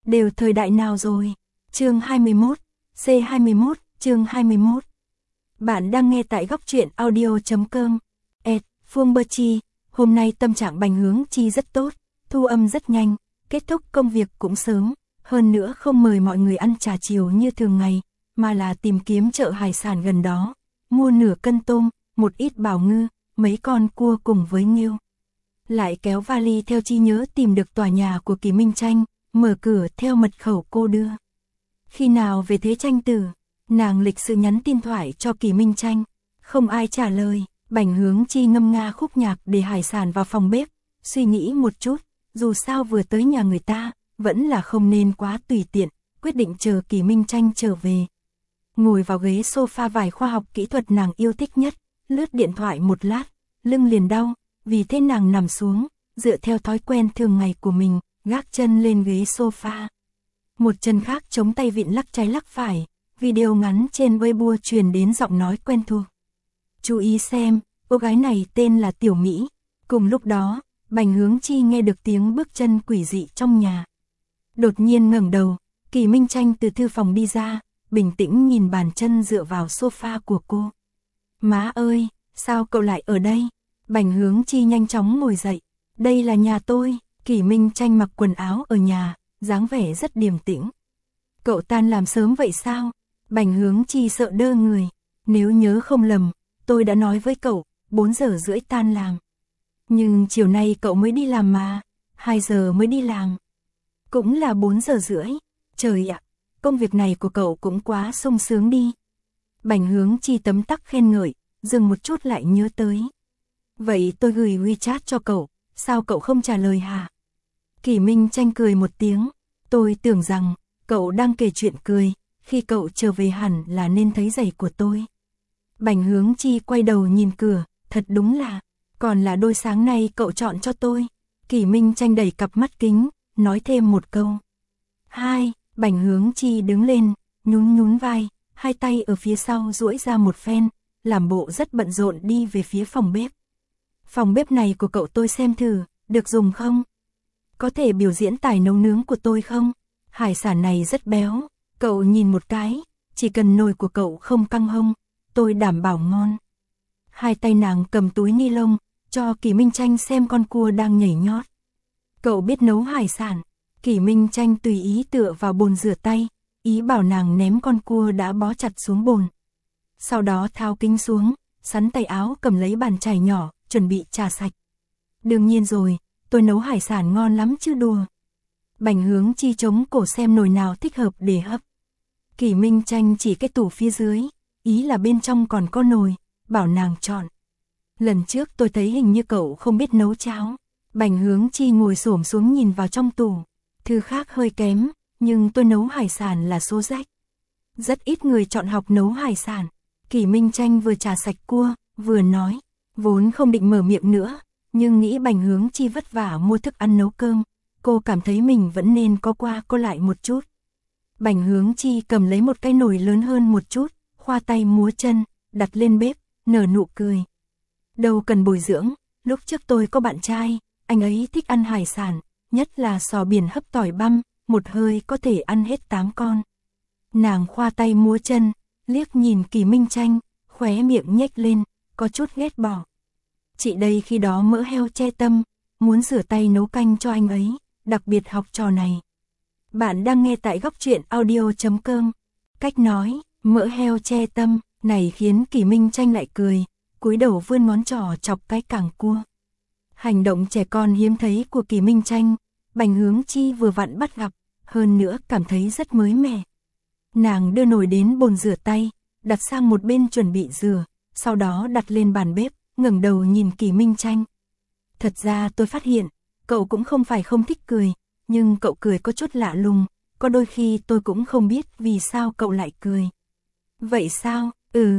đều thời đại nào rồi? Chương 21, C21, chương 21. Bạn đang nghe tại góc truyện audio.com. Phương Bơ Chi, hôm nay tâm trạng Bành Hướng Chi rất tốt, thu âm rất nhanh, kết thúc công việc cũng sớm, hơn nữa không mời mọi người ăn trà chiều như thường ngày, mà là tìm kiếm chợ hải sản gần đó, mua nửa cân tôm, một ít bào ngư, mấy con cua cùng với nghêu. Lại kéo vali theo trí nhớ tìm được tòa nhà của Kỳ Minh Tranh, mở cửa theo mật khẩu cô đưa. Khi nào về thế Tranh tử? Nàng lịch sự nhắn tin thoại cho Kỳ Minh Tranh, không ai trả lời. Bành Hướng Chi ngâm nga khúc nhạc để hải sản vào phòng bếp, suy nghĩ một chút, dù sao vừa tới nhà người ta, vẫn là không nên quá tùy tiện, quyết định chờ Kỳ Minh Tranh trở về. Ngồi vào ghế sofa vải khoa học kỹ thuật nàng yêu thích nhất, lướt điện thoại một lát, lưng liền đau, vì thế nàng nằm xuống, dựa theo thói quen thường ngày của mình, gác chân lên ghế sofa. Một chân khác chống tay vịn lắc trái lắc phải, video ngắn trên Weibo truyền đến giọng nói quen thuộc. Chú ý xem, cô gái này tên là Tiểu Mỹ. Cùng lúc đó, Bành Hướng Chi nghe được tiếng bước chân quỷ dị trong nhà. Đột nhiên ngẩng đầu, Kỳ Minh Tranh từ thư phòng đi ra, bình tĩnh nhìn bàn chân dựa vào sofa của cô. Má ơi, sao cậu lại ở đây? Bành Hướng Chi nhanh chóng ngồi dậy. Đây là nhà tôi. Kỳ Minh Tranh mặc quần áo ở nhà, dáng vẻ rất điềm tĩnh. Cậu tan làm sớm vậy sao? Bành Hướng Chi sợ đơ người. Nếu nhớ không lầm, tôi đã nói với cậu, 4 giờ rưỡi tan làm. Nhưng chiều nay cậu mới đi làm mà, 2 giờ mới đi làm. Cũng là 4 giờ rưỡi. Trời ạ, công việc này của cậu cũng quá sung sướng đi. Bành Hướng Chi tấm tắc khen ngợi, dừng một chút lại nhớ tới. Vậy tôi gửi WeChat cho cậu, sao cậu không trả lời hả? Kỳ Minh Tranh cười một tiếng, tôi tưởng rằng, cậu đang kể chuyện cười, khi cậu trở về hẳn là nên thấy giày của tôi. Bành Hướng Chi quay đầu nhìn cửa, thật đúng là, còn là đôi sáng nay cậu chọn cho tôi. Kỳ Minh Tranh đẩy cặp mắt kính, nói thêm một câu. Hai, Bành Hướng Chi đứng lên, nhún vai, hai tay ở phía sau duỗi ra một phen, làm bộ rất bận rộn đi về phía phòng bếp. Phòng bếp này của cậu tôi xem thử, được dùng không? Có thể biểu diễn tài nấu nướng của tôi không? Hải sản này rất béo, cậu nhìn một cái, chỉ cần nồi của cậu không căng hông, tôi đảm bảo ngon. Hai tay nàng cầm túi ni lông, cho Kỳ Minh Tranh xem con cua đang nhảy nhót. Cậu biết nấu hải sản. Kỳ Minh Tranh tùy ý tựa vào bồn rửa tay, ý bảo nàng ném con cua đã bó chặt xuống bồn. Sau đó tháo kính xuống, sắn tay áo cầm lấy bàn chải nhỏ, chuẩn bị trà sạch. Đương nhiên rồi, tôi nấu hải sản ngon lắm chứ đùa. Bành Hướng Chi chống cổ xem nồi nào thích hợp để hấp. Kỳ Minh Tranh chỉ cái tủ phía dưới, ý là bên trong còn có nồi, bảo nàng chọn. Lần trước tôi thấy hình như cậu không biết nấu cháo. Bành Hướng Chi ngồi xổm xuống nhìn vào trong tủ. Thứ khác hơi kém, nhưng tôi nấu hải sản là số rách. Rất ít người chọn học nấu hải sản. Kỳ Minh Tranh vừa trà sạch cua, vừa nói. Vốn không định mở miệng nữa, nhưng nghĩ Bành Hướng Chi vất vả mua thức ăn nấu cơm. Cô cảm thấy mình vẫn nên có qua cô lại một chút. Bành Hướng Chi cầm lấy một cái nồi lớn hơn một chút, khoa tay múa chân, đặt lên bếp, nở nụ cười. Đâu cần bồi dưỡng, lúc trước tôi có bạn trai, anh ấy thích ăn hải sản, nhất là sò biển hấp tỏi băm, một hơi có thể ăn hết 8 con. Nàng khoa tay múa chân, liếc nhìn Kỳ Minh Tranh, khóe miệng nhếch lên, có chút ghét bỏ. Chị đây khi đó mỡ heo che tâm, muốn rửa tay nấu canh cho anh ấy, đặc biệt học trò này. Bạn đang nghe tại góc truyện audio.com. Cách nói, mỡ heo che tâm, này khiến Kỳ Minh Tranh lại cười, cúi đầu vươn ngón trỏ chọc cái cẳng cua. Hành động trẻ con hiếm thấy của Kỳ Minh Tranh, Bành Hướng Chi vừa vặn bắt gặp, hơn nữa cảm thấy rất mới mẻ. Nàng đưa nồi đến bồn rửa tay, đặt sang một bên chuẩn bị rửa, sau đó đặt lên bàn bếp, ngẩng đầu nhìn Kỳ Minh Tranh. Thật ra tôi phát hiện, cậu cũng không phải không thích cười, nhưng cậu cười có chút lạ lùng, có đôi khi tôi cũng không biết vì sao cậu lại cười. Vậy sao?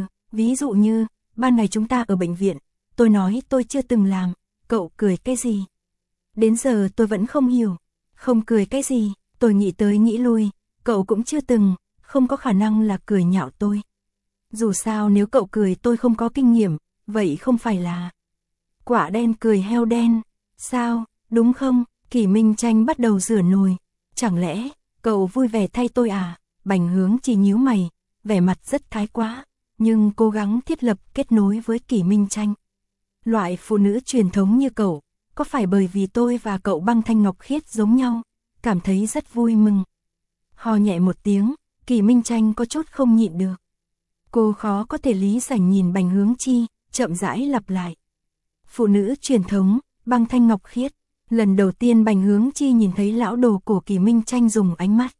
Ví dụ như, ban ngày chúng ta ở bệnh viện, tôi nói tôi chưa từng làm, cậu cười cái gì? Đến giờ tôi vẫn không hiểu, không cười cái gì, tôi nghĩ tới nghĩ lui, cậu cũng chưa từng, không có khả năng là cười nhạo tôi. Dù sao nếu cậu cười tôi không có kinh nghiệm, vậy không phải là quả đen cười heo đen, sao, đúng không? Kỳ Minh Tranh bắt đầu rửa nồi, chẳng lẽ Cậu vui vẻ thay tôi à? Bành Hướng Chi nhíu mày, vẻ mặt rất thái quá, nhưng cố gắng thiết lập kết nối với Kỷ Minh Tranh. Loại phụ nữ truyền thống như cậu, có phải bởi vì tôi và cậu Băng Thanh Ngọc Khiết giống nhau, cảm thấy rất vui mừng. Ho nhẹ một tiếng, Kỷ Minh Tranh có chút không nhịn được. Cô khó có thể lý giải nhìn Bành Hướng Chi, chậm rãi lặp lại. Phụ nữ truyền thống, Băng Thanh Ngọc Khiết. Lần đầu tiên Bành Hướng Chi nhìn thấy lão đồ của Kỷ Minh Tranh dùng ánh mắt.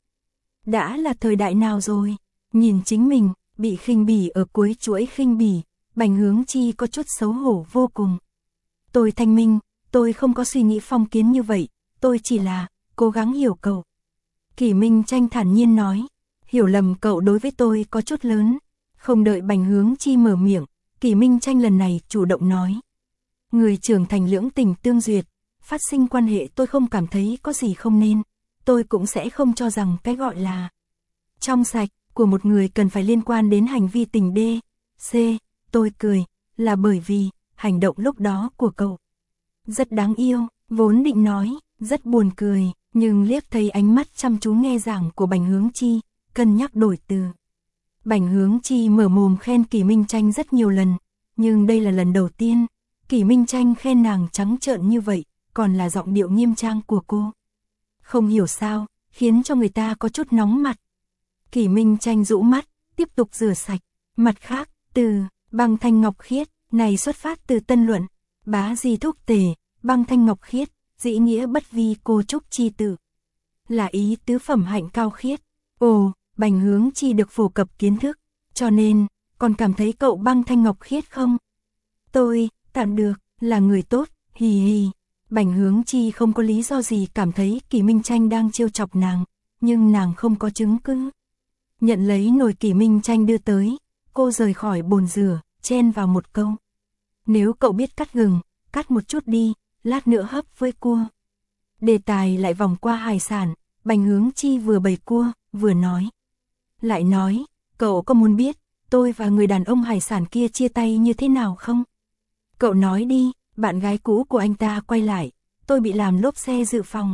Đã là thời đại nào rồi? Nhìn chính mình, bị khinh bỉ ở cuối chuỗi khinh bỉ, Bành Hướng Chi có chút xấu hổ vô cùng. Tôi thanh minh, tôi không có suy nghĩ phong kiến như vậy, tôi chỉ là cố gắng hiểu cậu. Kỷ Minh Tranh thản nhiên nói, hiểu lầm cậu đối với tôi có chút lớn. Không đợi Bành Hướng Chi mở miệng, Kỷ Minh Tranh lần này chủ động nói. Người trưởng thành lưỡng tình tương duyệt, phát sinh quan hệ tôi không cảm thấy có gì không nên, tôi cũng sẽ không cho rằng cái gọi là trong sạch của một người cần phải liên quan đến hành vi tình đê, c. Tôi cười, là bởi vì hành động lúc đó của cậu rất đáng yêu, vốn định nói, rất buồn cười, nhưng liếc thấy ánh mắt chăm chú nghe giảng của Bành Hướng Chi, cân nhắc đổi từ. Bành Hướng Chi mở mồm khen Kỷ Minh Tranh rất nhiều lần, nhưng đây là lần đầu tiên Kỷ Minh Tranh khen nàng trắng trợn như vậy, còn là giọng điệu nghiêm trang của cô. Không hiểu sao, khiến cho người ta có chút nóng mặt. Kỷ Minh Tranh rũ mắt, tiếp tục rửa sạch. Mặt khác, từ Băng Thanh Ngọc Khiết này xuất phát từ Tân Luận, bá di thúc tề, Băng Thanh Ngọc Khiết, dĩ nghĩa bất vi cô trúc chi tử. Là ý tứ phẩm hạnh cao khiết. Ồ, Bành Hướng Chi được phổ cập kiến thức, cho nên, còn cảm thấy cậu Băng Thanh Ngọc Khiết không? Tôi, tạm được, là người tốt, hì hì. Bành Hướng Chi không có lý do gì cảm thấy Kỷ Minh Tranh đang trêu chọc nàng, nhưng nàng không có chứng cứ. Nhận lấy nồi Kỷ Minh Tranh đưa tới, cô rời khỏi bồn rửa, chen vào một câu. Nếu cậu biết cắt gừng, cắt một chút đi, lát nữa hấp với cua. Đề tài lại vòng qua hải sản, Bành Hướng Chi vừa bày cua, vừa nói. Lại nói, cậu có muốn biết, tôi và người đàn ông hải sản kia chia tay như thế nào không? Cậu nói đi. Bạn gái cũ của anh ta quay lại, tôi bị làm lốp xe dự phòng.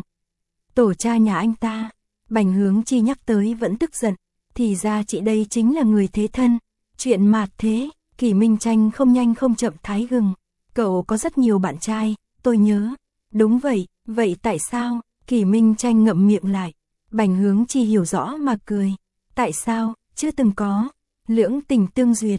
Tổ cha nhà anh ta, Bành Hướng Chi nhắc tới vẫn tức giận, thì ra chị đây chính là người thế thân. Chuyện mạt thế, Kỷ Minh Tranh không nhanh không chậm thái gừng. Cậu có rất nhiều bạn trai, tôi nhớ. Đúng vậy, vậy tại sao? Kỷ Minh Tranh ngậm miệng lại. Bành Hướng Chi hiểu rõ mà cười. Tại sao? Chưa từng có. Lưỡng tình tương duyệt.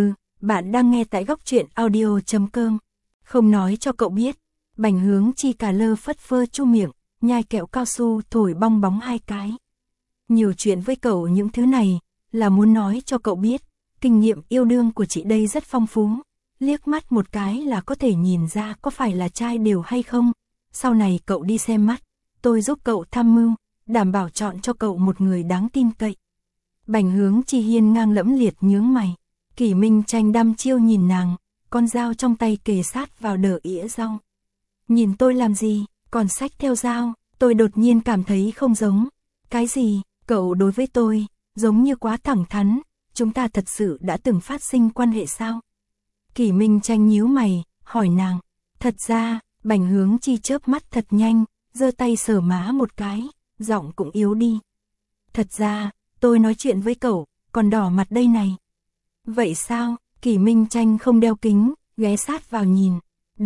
Bạn đang nghe tại góc truyện audio.com. Không nói cho cậu biết. Bành Hướng Chi cà lơ phất phơ chu miệng, nhai kẹo cao su thổi bong bóng 2 cái. Nhiều chuyện với cậu những thứ này, là muốn nói cho cậu biết, kinh nghiệm yêu đương của chị đây rất phong phú. Liếc mắt một cái là có thể nhìn ra có phải là trai đều hay không. Sau này cậu đi xem mắt, tôi giúp cậu tham mưu, đảm bảo chọn cho cậu một người đáng tin cậy. Bành Hướng Chi hiên ngang lẫm liệt nhướng mày. Kỷ Minh Tranh đăm chiêu nhìn nàng, con dao trong tay kề sát vào đờ ỉa rau. Nhìn tôi làm gì, còn xách theo dao, tôi đột nhiên cảm thấy không giống. Cái gì, cậu đối với tôi, giống như quá thẳng thắn, chúng ta thật sự đã từng phát sinh quan hệ sao? Kỷ Minh Tranh nhíu mày, hỏi nàng. Thật ra, Bành Hướng Chi chớp mắt thật nhanh, giơ tay sờ má một cái, giọng cũng yếu đi. Thật ra, tôi nói chuyện với cậu, còn đỏ mặt đây này. Vậy sao? Kỷ Minh Tranh không đeo kính, ghé sát vào nhìn.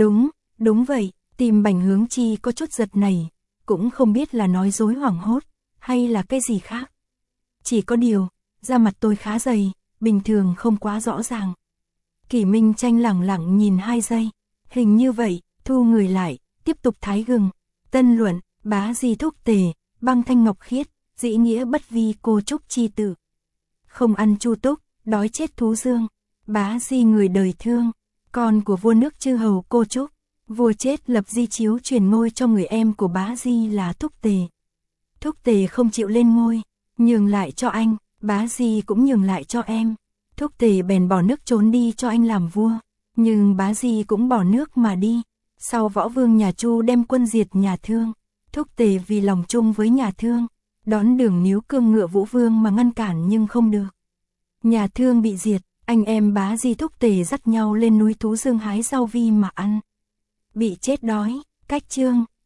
Đúng vậy, tim Bành Hướng Chi có chút giật nảy, cũng không biết là nói dối hoảng hốt, hay là cái gì khác. Chỉ có điều, da mặt tôi khá dày, bình thường không quá rõ ràng. Kỷ Minh Tranh lẳng lặng nhìn 2 giây, hình như vậy, thu người lại, tiếp tục thái gừng. Tân Luận, bá di thúc tề, Băng Thanh Ngọc Khiết, dĩ nghĩa bất vi cô trúc chi tử. Không ăn chu túc, đói chết thú dương. Bá di người đời thương, con của vua nước chư hầu cô trúc. Vua chết lập di chiếu truyền ngôi cho người em của bá di là Thúc Tề. Thúc Tề không chịu lên ngôi, nhường lại cho anh, bá di cũng nhường lại cho em. Thúc Tề bèn bỏ nước trốn đi cho anh làm vua, nhưng bá di cũng bỏ nước mà đi. Sau võ vương nhà Chu đem quân diệt nhà Thương, Thúc Tề vì lòng chung với nhà Thương, đón đường níu cương ngựa Vũ Vương mà ngăn cản nhưng không được. Nhà Thương bị diệt, anh em bá di Thúc Tề dắt nhau lên núi Thú Dương hái rau vi mà ăn. Bị chết đói, cách chương.